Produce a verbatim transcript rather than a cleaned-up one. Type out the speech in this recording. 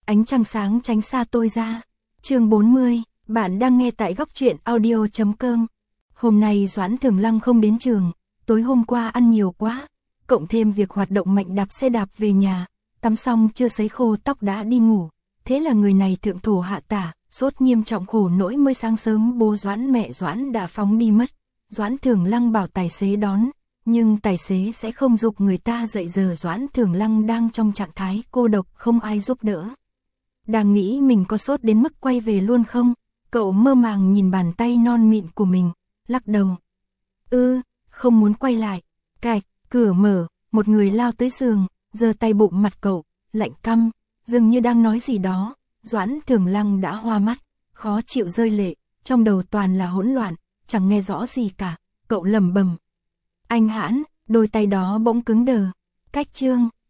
Ánh trăng sáng tránh xa tôi ra. Chương bốn mươi, bạn đang nghe tại góc truyện audio chấm com. Hôm nay Doãn Thường Lăng không đến trường, tối hôm qua ăn nhiều quá, cộng thêm việc hoạt động mạnh đạp xe đạp về nhà, tắm xong chưa sấy khô tóc đã đi ngủ. Thế là người này thượng thổ hạ tả, sốt nghiêm trọng khổ nỗi mới sáng sớm bố Doãn mẹ Doãn đã phóng đi mất. Doãn Thường Lăng bảo tài xế đón, nhưng tài xế sẽ không giục người ta dậy giờ Doãn Thường Lăng đang trong trạng thái cô độc không ai giúp đỡ. Đang nghĩ mình có sốt đến mức quay về luôn không, cậu mơ màng nhìn bàn tay non mịn của mình, lắc đầu. Ư, không muốn quay lại. Cạch, cửa mở, một người lao tới giường, giơ tay bụng mặt cậu, lạnh căm, dường như đang nói gì đó. Doãn Thường Lăng đã hoa mắt, khó chịu rơi lệ, trong đầu toàn là hỗn loạn, chẳng nghe rõ gì cả, cậu lẩm bẩm. Anh Hãn, đôi tay đó bỗng cứng đờ. Cách chương,